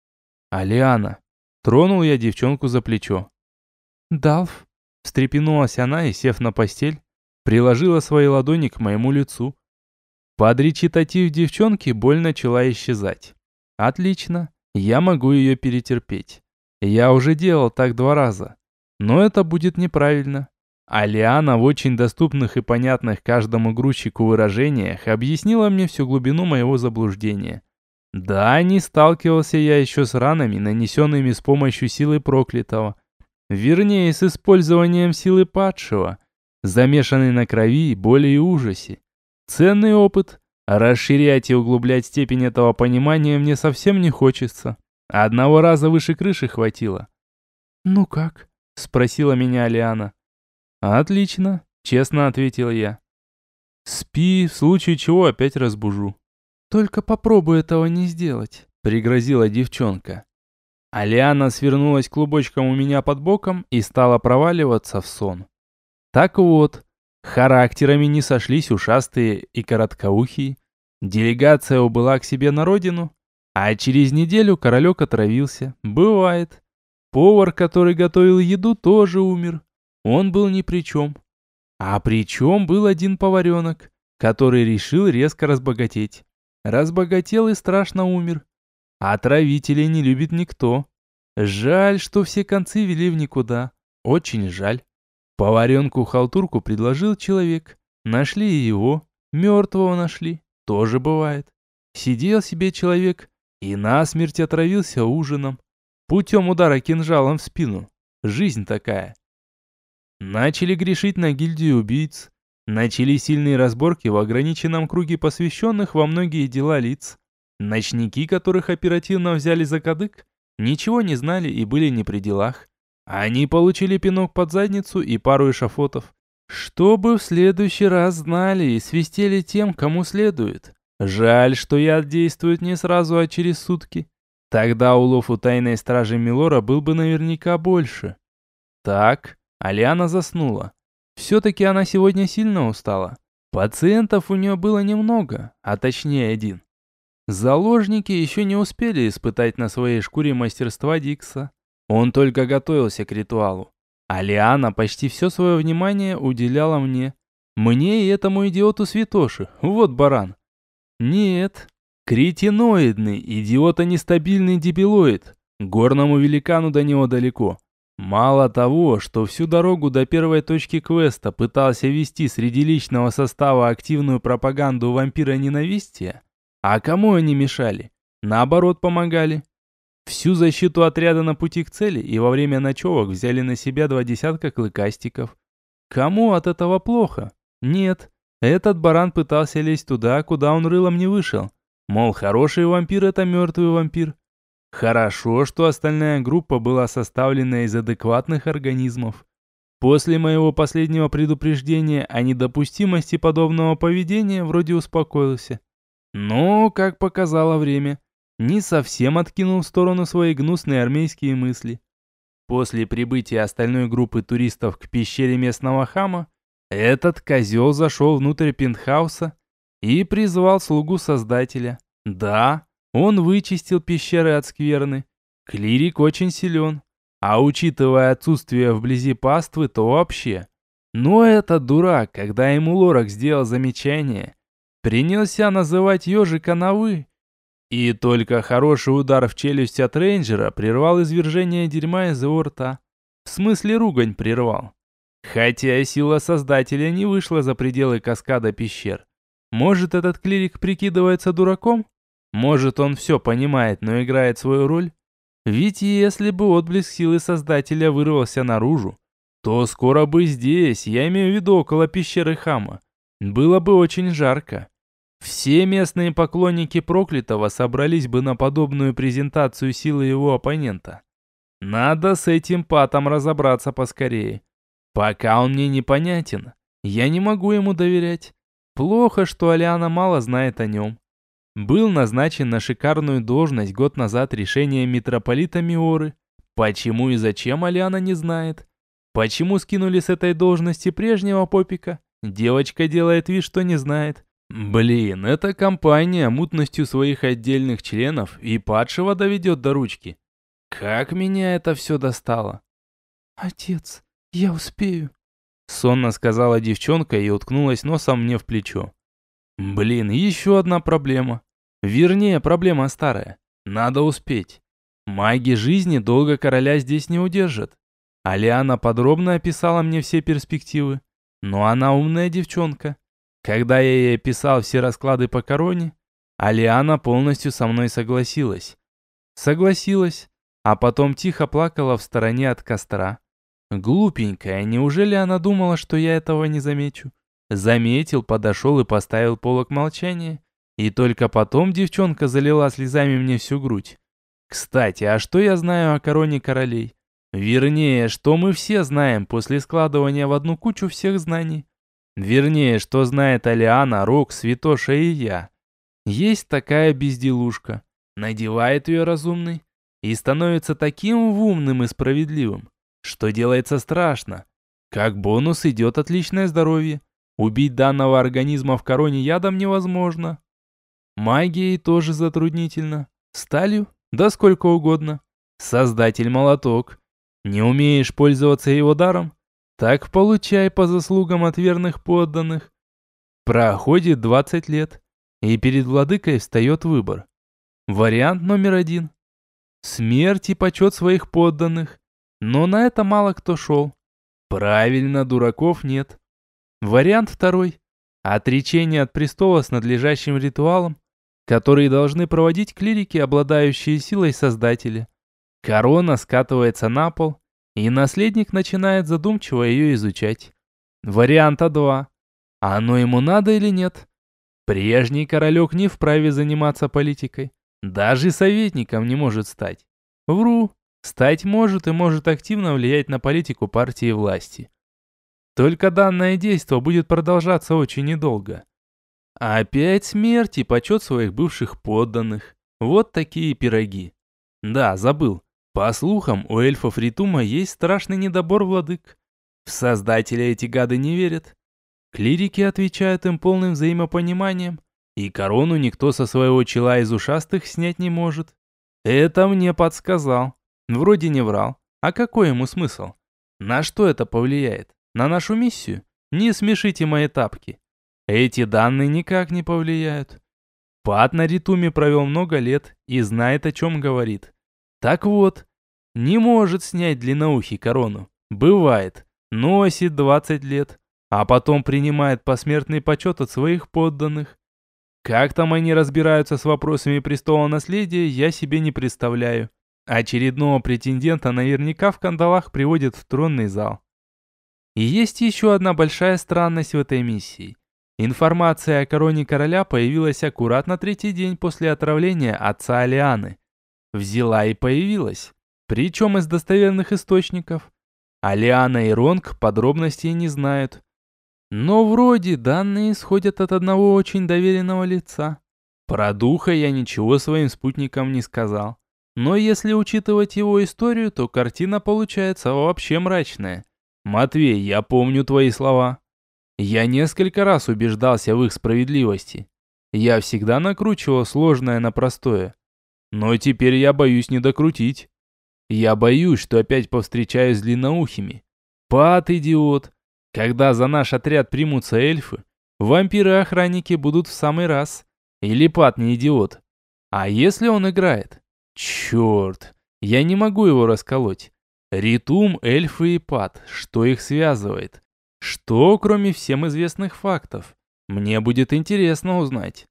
Алиана. Тронул я девчонку за плечо. «Далф», — встрепенулась она и, сев на постель, приложила свои ладони к моему лицу. Под речитатив девчонки боль начала исчезать. Отлично, я могу ее перетерпеть. Я уже делал так 2 раза. Но это будет неправильно. Алиана в очень доступных и понятных каждому грузчику выражениях объяснила мне всю глубину моего заблуждения. Да, не сталкивался я еще с ранами, нанесенными с помощью силы проклятого. Вернее, с использованием силы падшего, замешанной на крови, боли и ужасе. Ценный опыт. Расширять и углублять степень этого понимания мне совсем не хочется. 1 раза выше крыши хватило. «Ну как?» — спросила меня Алиана. «Отлично», — честно ответил я. Спи, в случае чего опять разбужу. Только попробуй этого не сделать, Пригрозила девчонка. Алиана свернулась клубочком у меня под боком и стала проваливаться в сон. Так вот, характерами не сошлись ушастые и короткоухие. Делегация убыла к себе на родину, а через неделю королек отравился. Бывает. Повар, который готовил еду, тоже умер. Он был ни при чем. А при чем был один поваренок, который решил резко разбогатеть. Разбогател и страшно умер. Отравителей не любит никто. Жаль, что все концы вели в никуда. Очень жаль. Поваренку-халтурку предложил человек. Нашли и его. Мертвого нашли. Тоже бывает. Сидел себе человек и насмерть отравился ужином. Путем удара кинжалом в спину. Жизнь такая. Начали грешить на гильдию убийц. Начали сильные разборки в ограниченном круге посвященных во многие дела лиц. Ночники, которых оперативно взяли за кадык, ничего не знали и были не при делах. Они получили пинок под задницу и пару эшафотов. Чтобы в следующий раз знали и свистели тем, кому следует. Жаль, что яд действует не сразу, а через сутки. Тогда улов у тайной стражи Милора был бы наверняка больше. Так, Алиана заснула. Все-таки она сегодня сильно устала. Пациентов у нее было немного, а точнее один. Заложники еще не успели испытать на своей шкуре мастерства Дикса. Он только готовился к ритуалу. Алиана почти все свое внимание уделяла мне. Мне и этому идиоту Святоши. Вот баран. Нет. Кретиноидный, идиото-нестабильный дебилоид. Горному великану до него далеко. Мало того, что всю дорогу до первой точки квеста пытался вести среди личного состава активную пропаганду вампира-ненавистия, а кому они мешали? Наоборот, помогали. Всю защиту отряда на пути к цели и во время ночевок взяли на себя 20 клыкастиков. Кому от этого плохо? Нет. Этот баран пытался лезть туда, куда он рылом не вышел. Мол, хороший вампир – это мертвый вампир. Хорошо, что остальная группа была составлена из адекватных организмов. После моего последнего предупреждения о недопустимости подобного поведения вроде успокоился. Но, как показало время, не совсем откинул в сторону свои гнусные армейские мысли. После прибытия остальной группы туристов к пещере местного хама, этот козел зашел внутрь пентхауса и призвал слугу Создателя. Да, он вычистил пещеры от скверны. Клирик очень силен, а учитывая отсутствие вблизи паствы, то вообще. Но этот дурак, когда ему Лорак сделал замечание, принялся называть ежика на «вы». И только хороший удар в челюсть от рейнджера прервал извержение дерьма из его рта. В смысле ругань прервал. Хотя сила Создателя не вышла за пределы каскада пещер. Может, этот клирик прикидывается дураком? Может, он все понимает, но играет свою роль? Ведь если бы отблеск силы Создателя вырвался наружу, то скоро бы здесь, я имею в виду около пещеры хама, было бы очень жарко. Все местные поклонники проклятого собрались бы на подобную презентацию силы его оппонента. Надо с этим патом разобраться поскорее. Пока он мне непонятен, я не могу ему доверять. Плохо, что Алиана мало знает о нем. Был назначен на шикарную должность год назад решением митрополита Миоры. Почему и зачем Алиана не знает. Почему скинули с этой должности прежнего попика? Девочка делает вид, что не знает. Блин, эта компания мутностью своих отдельных членов и падшего доведет до ручки. Как меня это все достало? «Отец, я успею», — сонно сказала девчонка и уткнулась носом мне в плечо. Блин, еще одна проблема. Вернее, проблема старая. Надо успеть. Маги жизни долго короля здесь не удержат. Алиана подробно описала мне все перспективы. Но она умная девчонка. Когда я ей описал все расклады по короне, Алиана полностью со мной согласилась. Согласилась, а потом тихо плакала в стороне от костра. Глупенькая, неужели она думала, что я этого не замечу? Заметил, подошел и поставил полог молчания. И только потом девчонка залила слезами мне всю грудь. Кстати, а что я знаю о короне королей? Вернее, что мы все знаем после складывания в одну кучу всех знаний. Вернее, что знает Алиана, Рок, Святоша и я. Есть такая безделушка. Надевает ее разумный и становится таким умным и справедливым, что делается страшно. Как бонус идет отличное здоровье. Убить данного организма в короне ядом невозможно. Магией тоже затруднительно. Сталью? Да сколько угодно. Создатель молоток. Не умеешь пользоваться его даром? Так получай по заслугам от верных подданных. Проходит 20 лет, и перед владыкой встает выбор. Вариант номер 1. Смерть и почет своих подданных. Но на это мало кто шел. Правильно, дураков нет. Вариант 2. Отречение от престола с надлежащим ритуалом, который должны проводить клирики, обладающие силой Создателя. Корона скатывается на пол, и наследник начинает задумчиво ее изучать. Варианта 2. А оно ему надо или нет? Прежний королек не вправе заниматься политикой. Даже советником не может стать. Вру. Стать может и может активно влиять на политику партии власти. Только данное действо будет продолжаться очень недолго. Опять смерть и почет своих бывших подданных. Вот такие пироги. Да, забыл. По слухам, у эльфов Ритума есть страшный недобор владык. В Создателя эти гады не верят. Клирики отвечают им полным взаимопониманием, и корону никто со своего чела из ушастых снять не может. Это мне подсказал. Вроде не врал. А какой ему смысл? На что это повлияет? На нашу миссию? Не смешите мои тапки. Эти данные никак не повлияют. Пат на Ритуме провел много лет и знает, о чем говорит. Так вот, не может снять длинноухий корону. Бывает. Носит 20 лет, а потом принимает посмертный почет от своих подданных. Как там они разбираются с вопросами престола наследия, я себе не представляю. Очередного претендента наверняка в кандалах приводят в тронный зал. И есть еще одна большая странность в этой миссии. Информация о короне короля появилась аккуратно 3-й день после отравления отца Алианы. Взяла и появилась. Причем из достоверных источников. Алиана и Ронг подробностей не знают. Но вроде данные исходят от одного очень доверенного лица. Про духа я ничего своим спутникам не сказал. Но если учитывать его историю, то картина получается вообще мрачная. Матвей, я помню твои слова. Я несколько раз убеждался в их справедливости. Я всегда накручивал сложное на простое. Но теперь я боюсь не докрутить. Я боюсь, что опять повстречаюсь с длинноухими. Пат, идиот. Когда за наш отряд примутся эльфы, вампиры-охранники будут в самый раз. Или Пат не идиот. А если он играет? Черт, я не могу его расколоть. Ритум, эльфы и Пат, что их связывает? Что, кроме всем известных фактов? Мне будет интересно узнать.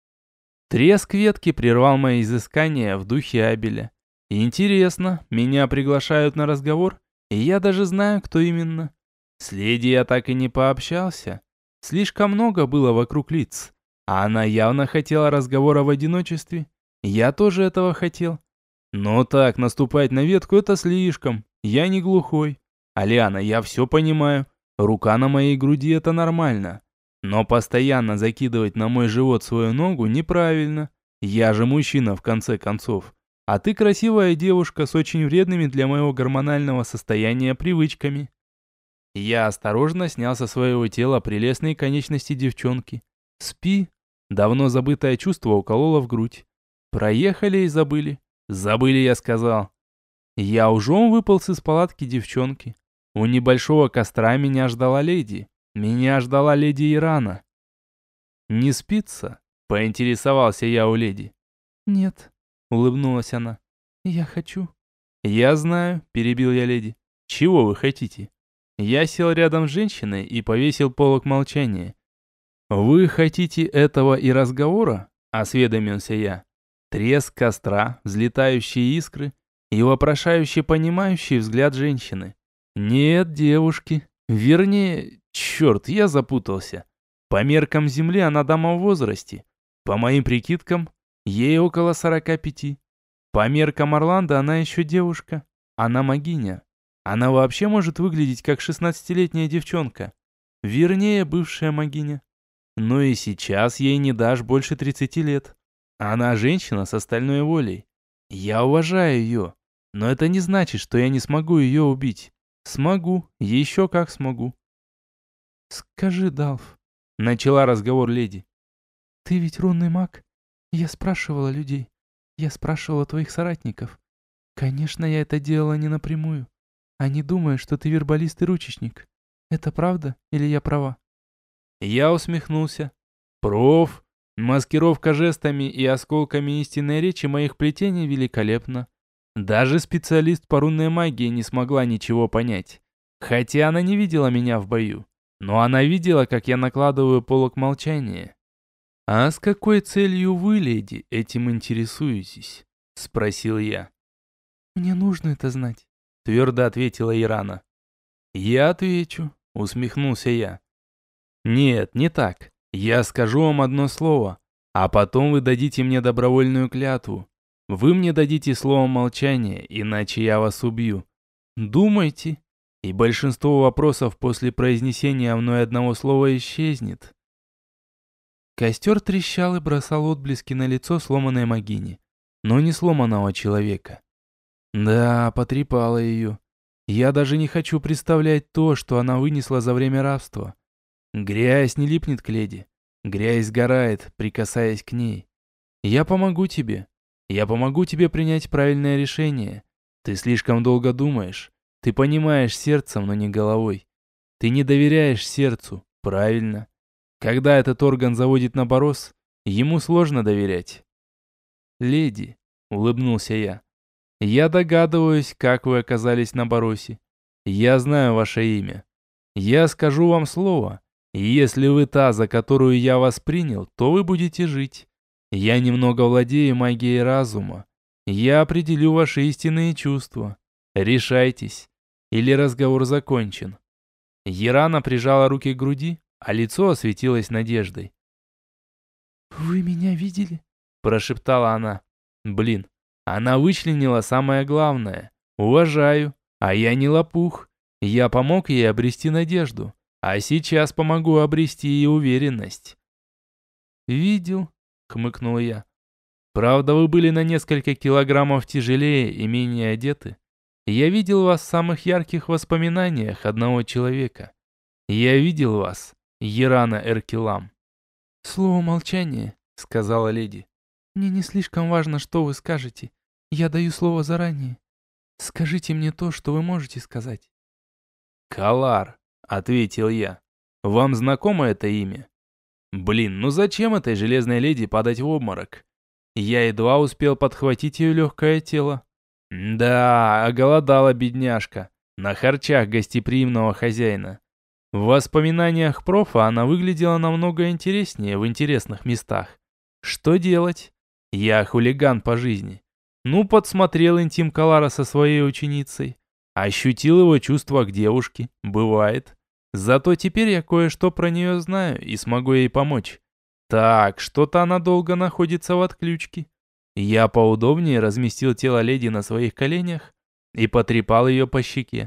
Треск ветки прервал мои изыскания в духе Абеля. Интересно, меня приглашают на разговор, и я даже знаю, кто именно. С леди я так и не пообщался. Слишком много было вокруг лиц, а она явно хотела разговора в одиночестве. Я тоже этого хотел. Но так, наступать на ветку — это слишком. Я не глухой. Алиана, я все понимаю. Рука на моей груди — это нормально. Но постоянно закидывать на мой живот свою ногу неправильно. Я же мужчина, в конце концов. А ты красивая девушка с очень вредными для моего гормонального состояния привычками. Я осторожно снял со своего тела прелестные конечности девчонки. Спи. Давно забытое чувство укололо в грудь. Проехали и забыли. Забыли, я сказал. Я ужом выполз из палатки девчонки. У небольшого костра меня ждала леди. Меня ждала леди Ирана. «Не спится?» — поинтересовался я у леди. «Нет», — улыбнулась она. «Я хочу». «Я знаю», — перебил я леди. «Чего вы хотите?» Я сел рядом с женщиной и повесил полог молчания. «Вы хотите этого и разговора?» — осведомился я. Треск костра, взлетающие искры и вопрошающий понимающий взгляд женщины. «Нет, девушки. Вернее, черт, я запутался. По меркам Земли она дама в возрасте. По моим прикидкам, ей около 45. По меркам Орландо она еще девушка. Она магиня. Она вообще может выглядеть как 16-летняя девчонка. Вернее, бывшая могиня. Но и сейчас ей не дашь больше 30 лет. Она женщина с остальной волей. Я уважаю ее, но это не значит, что я не смогу ее убить. Смогу, еще как смогу. «Скажи, Далф», — начала разговор леди. «ты ведь рунный маг? Я спрашивала людей. Я спрашивала твоих соратников. Конечно, я это делала не напрямую. Они думают, что ты вербалист и ручечник. Это правда или я права?» Я усмехнулся. «Проф, маскировка жестами и осколками истинной речи моих плетений великолепна. Даже специалист по рунной магии не смогла ничего понять. Хотя она не видела меня в бою. Но она видела, как я накладываю полог молчания. «А с какой целью вы, леди, этим интересуетесь?» — спросил я. «Мне нужно это знать», — твердо ответила Ирана. «Я отвечу», — усмехнулся я. «Нет, не так. Я скажу вам одно слово, а потом вы дадите мне добровольную клятву. Вы мне дадите слово молчания, иначе я вас убью. Думайте, и большинство вопросов после произнесения мной одного слова исчезнет». Костер трещал и бросал отблески на лицо сломанной могини, но не сломанного человека. Да, потрепала ее. Я даже не хочу представлять то, что она вынесла за время рабства. Грязь не липнет к леди. Грязь сгорает, прикасаясь к ней. Я помогу тебе. Я помогу тебе принять правильное решение. Ты слишком долго думаешь. Ты понимаешь сердцем, но не головой. Ты не доверяешь сердцу, правильно. Когда этот орган заводит на бороз, ему сложно доверять. «Леди», — улыбнулся я догадываюсь, как вы оказались на боросе. Я знаю ваше имя. Я скажу вам слово, и если вы та, за которую я вас принял, то вы будете жить. Я немного владею магией разума. Я определю ваши истинные чувства. Решайтесь, или разговор закончен». Ирана прижала руки к груди, а лицо осветилось надеждой. «Вы меня видели?» – прошептала она. «Блин, она вычленила самое главное. Уважаю, а я не лопух. Я помог ей обрести надежду, а сейчас помогу обрести и уверенность». «Видел», – хмыкнул я. «Правда, вы были на несколько килограммов тяжелее и менее одеты. Я видел вас в самых ярких воспоминаниях одного человека. Я видел вас, Ирана Эркелам». «Слово молчания», — сказала леди. «Мне не слишком важно, что вы скажете. Я даю слово заранее. Скажите мне то, что вы можете сказать». «Калар», — ответил я. «Вам знакомо это имя?» «Блин, ну зачем этой железной леди падать в обморок?» Я едва успел подхватить ее легкое тело. Да, оголодала бедняжка. На харчах гостеприимного хозяина. В воспоминаниях профа она выглядела намного интереснее в интересных местах. Что делать? Я хулиган по жизни. Ну, подсмотрел интим Калара со своей ученицей. Ощутил его чувства к девушке. Бывает. Зато теперь я кое-что про нее знаю и смогу ей помочь. Так, что-то она долго находится в отключке. Я поудобнее разместил тело леди на своих коленях и потрепал ее по щеке.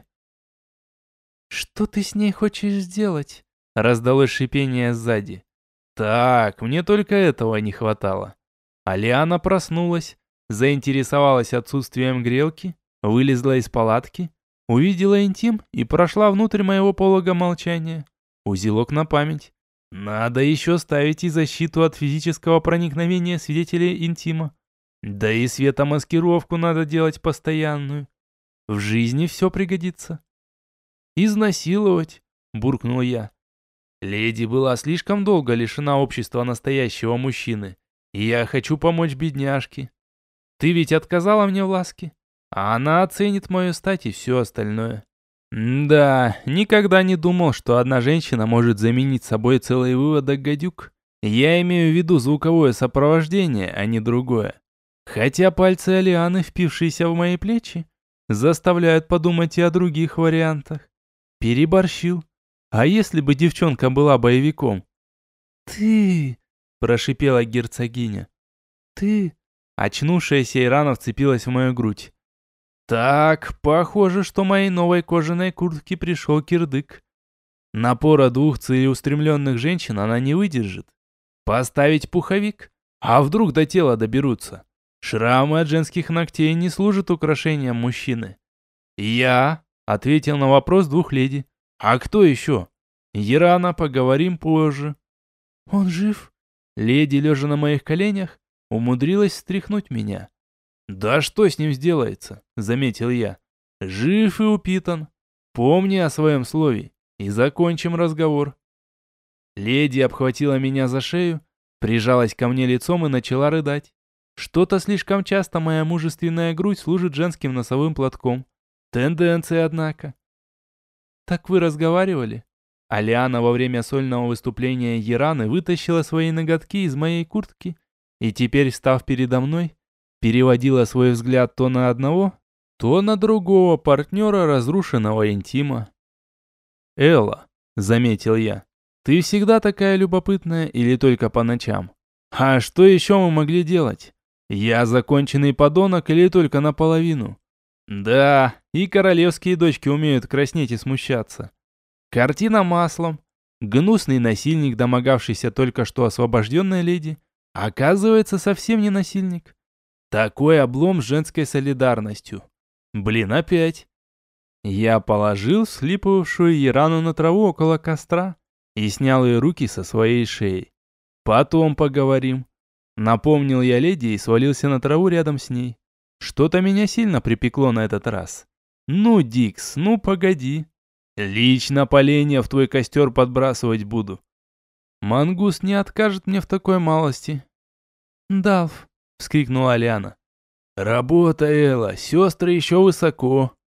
«Что ты с ней хочешь сделать?» — раздалось шипение сзади. Так, мне только этого не хватало. Алиана проснулась, заинтересовалась отсутствием грелки, вылезла из палатки, увидела интим и прошла внутрь моего полога молчания. Узелок на память. Надо еще ставить и защиту от физического проникновения свидетелей интима. Да и светомаскировку надо делать постоянную. В жизни все пригодится. «Изнасиловать», — буркнул я. Леди была слишком долго лишена общества настоящего мужчины. И я хочу помочь бедняжке. Ты ведь отказала мне в ласке, а она оценит мою стать и все остальное. Да, никогда не думал, что одна женщина может заменить собой целый выводок гадюк. Я имею в виду звуковое сопровождение, а не другое. Хотя пальцы Алианы, впившиеся в мои плечи, заставляют подумать и о других вариантах. Переборщил. А если бы девчонка была боевиком? «Ты!» – прошипела герцогиня. «Ты!» – очнувшаяся Ирана вцепилась в мою грудь. Так, похоже, что моей новой кожаной куртке пришел кирдык. Напора двух целеустремленных женщин она не выдержит. Поставить пуховик? А вдруг до тела доберутся? Шрамы от женских ногтей не служат украшением мужчины. «Я», — ответил на вопрос двух леди. «А кто еще?» «Ярана, поговорим позже». «Он жив?» Леди, лежа на моих коленях, умудрилась встряхнуть меня. «Да что с ним сделается?» — заметил я. «Жив и упитан. Помни о своем слове, и закончим разговор». Леди обхватила меня за шею, прижалась ко мне лицом и начала рыдать. Что-то слишком часто моя мужественная грудь служит женским носовым платком. Тенденция, однако. «Так вы разговаривали?» Алиана во время сольного выступления Яраны вытащила свои ноготки из моей куртки и теперь, встав передо мной, переводила свой взгляд то на одного, то на другого партнера разрушенного интима. «Элла», — заметил я, — «ты всегда такая любопытная или только по ночам? А что еще мы могли делать? Я законченный подонок или только наполовину?» «Да, и королевские дочки умеют краснеть и смущаться». Картина маслом. Гнусный насильник, домогавшийся только что освобожденной леди, оказывается совсем не насильник. Такой облом с женской солидарностью. Блин, опять. Я положил слипывавшую Ярану на траву около костра и снял ее руки со своей шеи. «Потом поговорим». Напомнил я леди и свалился на траву рядом с ней. Что-то меня сильно припекло на этот раз. «Ну, Дикс, ну погоди. Лично поленья в твой костер подбрасывать буду. Мангус не откажет мне в такой малости». «Далф», — вскрикнула Алиана. «Работа, Элла, сестры еще высоко».